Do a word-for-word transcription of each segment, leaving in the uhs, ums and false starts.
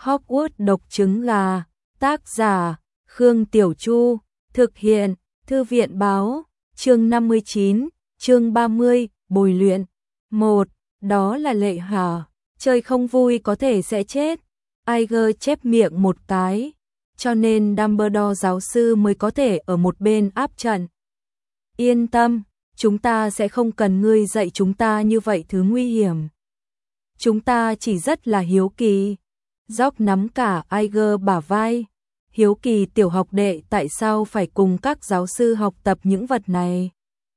Hogwarts độc trứng gà, tác giả, Khương Tiểu Chu, thực hiện, Thư viện Báo, chương năm mươi chín, chương ba mươi, bồi luyện. một. Đó là lệ hả? Chơi không vui có thể sẽ chết. Iger chép miệng một cái, cho nên Dumbledore giáo sư mới có thể ở một bên áp trận. Yên tâm, chúng ta sẽ không cần ngươi dạy chúng ta như vậy thứ nguy hiểm. Chúng ta chỉ rất là hiếu kỳ. George nắm cả Iger bả vai. Hiếu kỳ tiểu học đệ tại sao phải cùng các giáo sư học tập những vật này?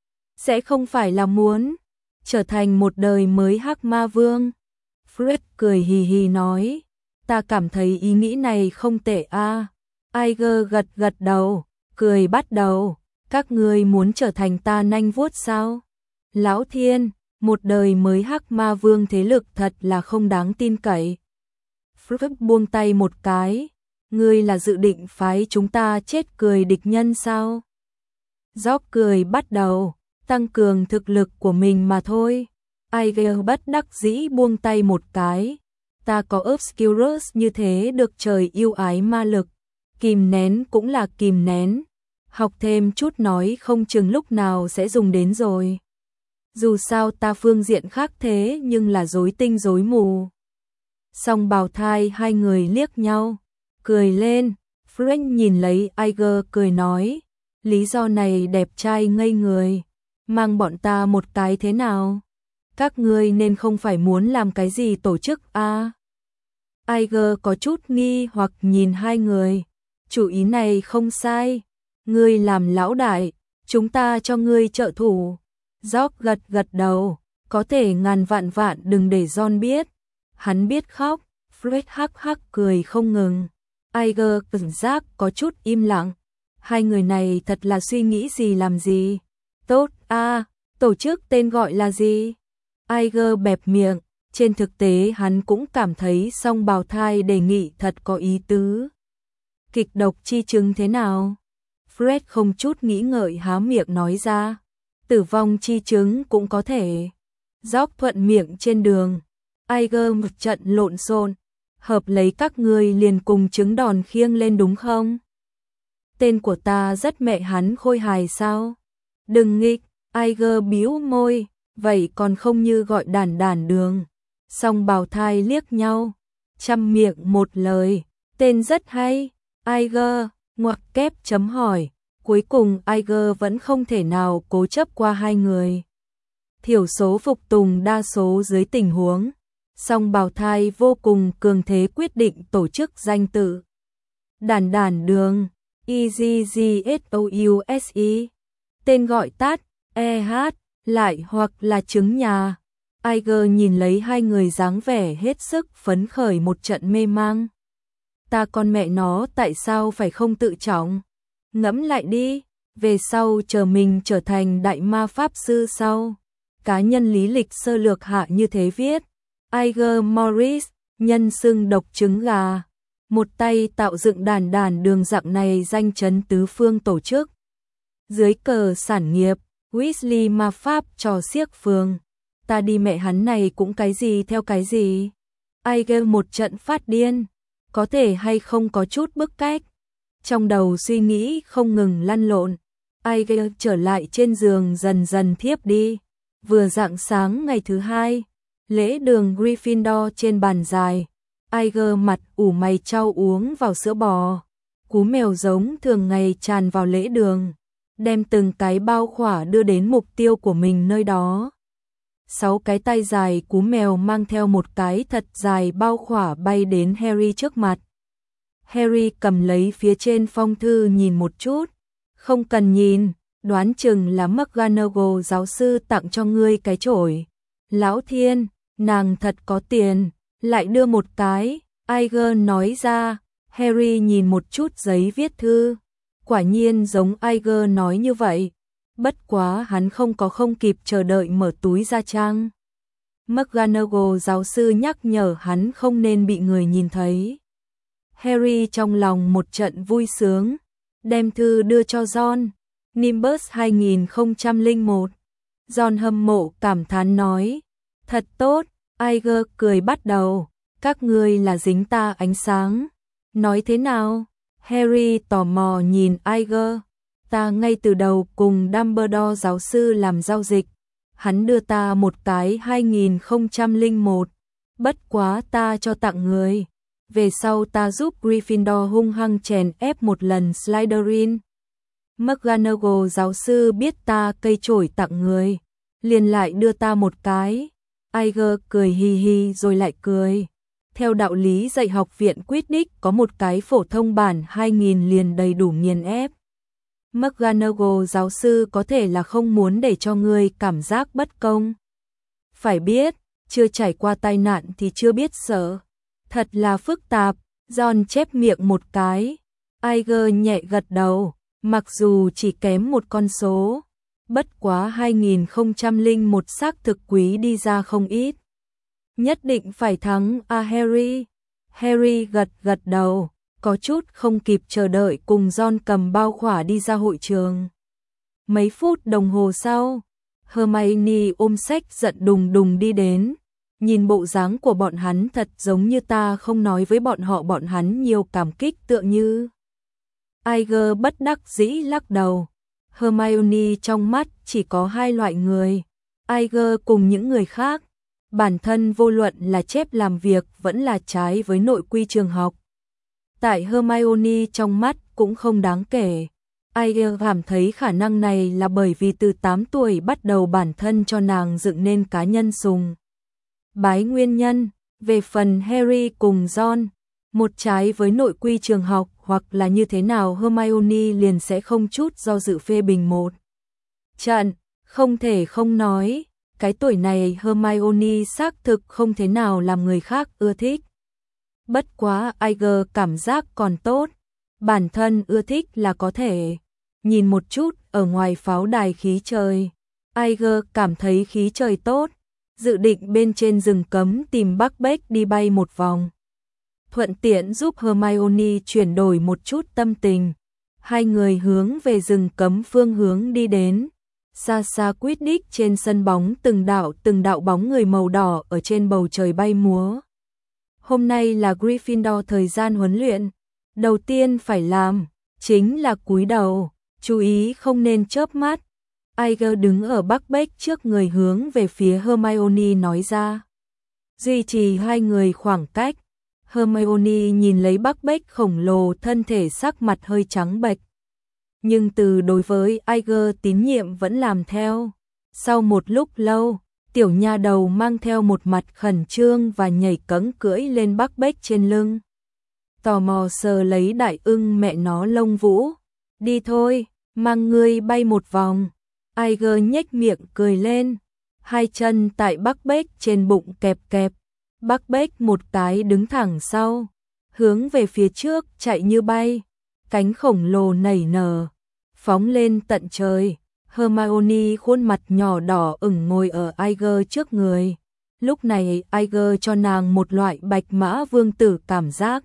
Sẽ không phải là muốn trở thành một đời mới Hắc Ma Vương. Fred cười hì hì nói, ta cảm thấy ý nghĩ này không tệ a. À. Iger gật gật đầu, cười bắt đầu, các ngươi muốn trở thành ta nanh vuốt sao? Lão Thiên, một đời mới Hắc Ma Vương thế lực thật là không đáng tin cậy. Fred buông tay một cái, ngươi là dự định phái chúng ta chết cười địch nhân sao? George cười bắt đầu, tăng cường thực lực của mình mà thôi. Iger bất đắc dĩ buông tay một cái, ta có Obscurus như thế được trời yêu ái ma lực, kìm nén cũng là kìm nén, học thêm chút nói không chừng lúc nào sẽ dùng đến rồi. Dù sao ta phương diện khác thế nhưng là rối tinh rối mù. Song bào thai hai người liếc nhau, cười lên. Frank nhìn lấy Iger cười nói, lý do này đẹp trai ngây người, mang bọn ta một cái thế nào? Các ngươi nên không phải muốn làm cái gì tổ chức a? À? Iger có chút nghi hoặc nhìn hai người, chủ ý này không sai, ngươi làm lão đại, chúng ta cho ngươi trợ thủ. George gật gật đầu, có thể ngàn vạn vạn đừng để John biết, hắn biết khóc. Fred hắc hắc cười không ngừng. Iger cảm giác có chút im lặng, hai người này thật là suy nghĩ gì làm gì. Tốt a, à, tổ chức tên gọi là gì? Iger bẹp miệng, trên thực tế hắn cũng cảm thấy song bào thai đề nghị thật có ý tứ. Kịch độc chi chứng thế nào? Fred không chút nghĩ ngợi há miệng nói ra. Tử vong chi chứng cũng có thể. George thuận miệng trên đường. Iger một trận lộn xộn, hợp lấy các ngươi liền cùng trứng đòn khiêng lên đúng không? Tên của ta rất mẹ hắn khôi hài sao? Đừng nghịch. Iger bĩu môi, vậy còn không như gọi đản đản đường. Song bào thai liếc nhau, chăm miệng một lời, tên rất hay. Iger, ngoặc kép chấm hỏi, cuối cùng Iger vẫn không thể nào cố chấp qua hai người. Thiểu số phục tùng đa số dưới tình huống, song bào thai vô cùng cường thế quyết định tổ chức danh tự. Đản đản đường, E G G S O U S E, tên gọi tắt, E H, lại hoặc là trứng nhà. Iger nhìn lấy hai người dáng vẻ hết sức phấn khởi một trận mê mang. Ta con mẹ nó tại sao phải không tự trọng? Ngẫm lại đi, về sau chờ mình trở thành đại ma pháp sư sau. Cá nhân lý lịch sơ lược hạ như thế viết. Iger Morris, nhân xưng độc trứng gà. Một tay tạo dựng đàn đàn đường dạng này danh chấn tứ phương tổ chức. Dưới cờ sản nghiệp, Weasley ma pháp trò xiếc phường. Ta đi mẹ hắn này cũng cái gì theo cái gì. Iger một trận phát điên. Có thể hay không có chút bức cách. Trong đầu suy nghĩ không ngừng lăn lộn. Iger trở lại trên giường dần dần thiếp đi. Vừa rạng sáng ngày thứ hai, lễ đường Gryffindor trên bàn dài. Iger mặt ủ mày trao uống vào sữa bò. Cú mèo giống thường ngày tràn vào lễ đường, đem từng cái bao khỏa đưa đến mục tiêu của mình nơi đó. Sáu cái tay dài cú mèo mang theo một cái thật dài bao khỏa bay đến Harry trước mặt. Harry cầm lấy phía trên phong thư nhìn một chút. Không cần nhìn, đoán chừng là McGonagall giáo sư tặng cho ngươi cái chổi. Lão Thiên, nàng thật có tiền, lại đưa một cái. Iger nói ra. Harry nhìn một chút giấy viết thư. Quả nhiên giống Iger nói như vậy. Bất quá hắn không có không kịp chờ đợi mở túi ra trang. McGonagall giáo sư nhắc nhở hắn không nên bị người nhìn thấy. Harry trong lòng một trận vui sướng, đem thư đưa cho John. Nimbus hai không không một. John hâm mộ cảm thán nói, thật tốt. Iger cười bắt đầu, Các ngươi là dính ta ánh sáng. Nói thế nào? Harry tò mò nhìn Iger. Ta ngay từ đầu cùng Dumbledore giáo sư làm giao dịch. Hắn đưa ta một cái hai nghìn không trăm lẻ một. Bất quá ta cho tặng người. Về sau ta giúp Gryffindor hung hăng chèn ép một lần Slytherin. McGonagall giáo sư biết ta cây chổi tặng người, liền lại đưa ta một cái. Iger cười hi hi rồi lại cười. Theo đạo lý dạy học viện Quidditch có một cái phổ thông bản hai nghìn liền đầy đủ nghiền ép. McGonagall giáo sư có thể là không muốn để cho ngươi cảm giác bất công. Phải biết, chưa trải qua tai nạn thì chưa biết sợ. Thật là phức tạp. Ron chép miệng một cái. Iger nhẹ gật đầu, mặc dù chỉ kém một con số. Bất quá hai nghìn không trăm lẻ một xác thực quý đi ra không ít. Nhất định phải thắng à Harry. Harry gật gật đầu, có chút không kịp chờ đợi cùng Ron cầm bao khỏa đi ra hội trường. Mấy phút đồng hồ sau, Hermione ôm sách giận đùng đùng đi đến. Nhìn bộ dáng của bọn hắn thật giống như ta không nói với bọn họ bọn hắn nhiều cảm kích tựa như. Iger bất đắc dĩ lắc đầu. Hermione trong mắt chỉ có hai loại người. Iger cùng những người khác. Bản thân vô luận là chép làm việc vẫn là trái với nội quy trường học. Tại Hermione trong mắt cũng không đáng kể. Iger cảm thấy khả năng này là bởi vì từ tám tuổi bắt đầu bản thân cho nàng dựng nên cá nhân sùng bái nguyên nhân. Về phần Harry cùng Ron, một trái với nội quy trường học hoặc là như thế nào Hermione liền sẽ không chút do dự phê bình một trận. Không thể không nói, cái tuổi này Hermione xác thực không thế nào làm người khác ưa thích. Bất quá Iger cảm giác còn tốt, bản thân ưa thích là có thể. Nhìn một chút ở ngoài pháo đài khí trời, Iger cảm thấy khí trời tốt, dự định bên trên rừng cấm tìm Buckbeak đi bay một vòng. Thuận tiện giúp Hermione chuyển đổi một chút tâm tình. Hai người hướng về rừng cấm phương hướng đi đến. Xa xa Quidditch trên sân bóng từng đạo từng đạo bóng người màu đỏ ở trên bầu trời bay múa. Hôm nay là Gryffindor thời gian huấn luyện. Đầu tiên phải làm chính là cúi đầu, chú ý không nên chớp mắt. Iger đứng ở Buckbeak trước người hướng về phía Hermione nói ra. Duy trì hai người khoảng cách. Hermione nhìn lấy Buckbeak khổng lồ thân thể sắc mặt hơi trắng bệch. Nhưng từ đối với Iger tín nhiệm vẫn làm theo. Sau một lúc lâu, tiểu nha đầu mang theo một mặt khẩn trương và nhảy cẫng cưỡi lên Buckbeak trên lưng. Tò mò sờ lấy đại ưng mẹ nó lông vũ. Đi thôi, mang ngươi bay một vòng. Iger nhếch miệng cười lên. Hai chân tại Buckbeak trên bụng kẹp kẹp. Buckbeak một cái đứng thẳng sau, hướng về phía trước chạy như bay, cánh khổng lồ nảy nở, phóng lên tận trời. Hermione khuôn mặt nhỏ đỏ ửng ngồi ở Iger trước người. Lúc này Iger cho nàng một loại bạch mã vương tử cảm giác.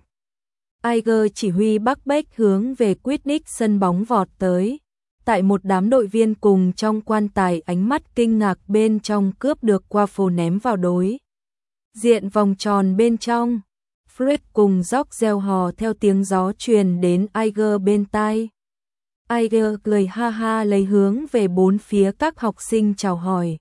Iger chỉ huy Buckbeak hướng về Quidditch sân bóng vọt tới. Tại một đám đội viên cùng trong quan tài ánh mắt kinh ngạc bên trong cướp được Quaffle ném vào đối diện vòng tròn bên trong. Fred cùng George reo hò theo tiếng gió truyền đến Iger bên tai. Iger cười ha ha lấy hướng về bốn phía các học sinh chào hỏi.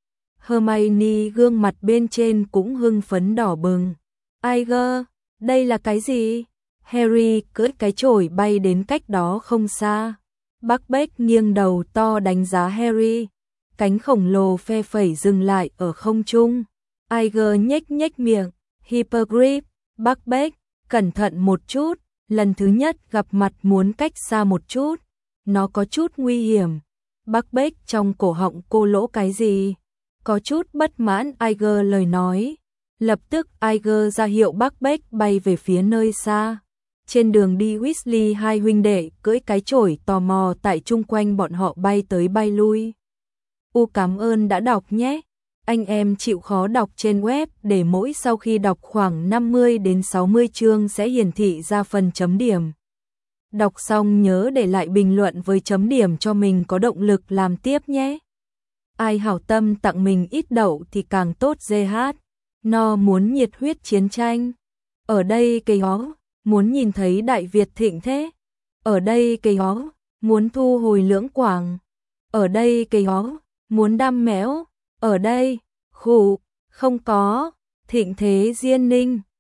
Hermione gương mặt bên trên cũng hưng phấn đỏ bừng. Iger, đây là cái gì? Harry cưỡi cái chổi bay đến cách đó không xa. Buckbeak nghiêng đầu to đánh giá Harry. Cánh khổng lồ phe phẩy dừng lại ở không trung. Iger nhếch nhếch miệng. Hippogriff, Buckbeak, cẩn thận một chút. Lần thứ nhất gặp mặt muốn cách xa một chút. Nó có chút nguy hiểm. Buckbeak trong cổ họng cô lỗ cái gì? Có chút bất mãn Iger lời nói. Lập tức Iger ra hiệu Buckbeak bay về phía nơi xa. Trên đường đi Weasley hai huynh đệ cưỡi cái chổi tò mò tại chung quanh bọn họ bay tới bay lui. U cảm ơn đã đọc nhé. Anh em chịu khó đọc trên web để mỗi sau khi đọc khoảng năm mươi đến sáu mươi chương sẽ hiển thị ra phần chấm điểm. Đọc xong nhớ để lại bình luận với chấm điểm cho mình có động lực làm tiếp nhé. Ai hảo tâm tặng mình ít đậu thì càng tốt giê hát. no muốn nhiệt huyết chiến tranh. Ở đây cây ó, muốn nhìn thấy Đại Việt thịnh thế. Ở đây cây ó, muốn thu hồi Lưỡng Quảng. Ở đây cây ó, muốn đam mẽo. Ở đây, khụ, không có, thịnh thế Diên Ninh.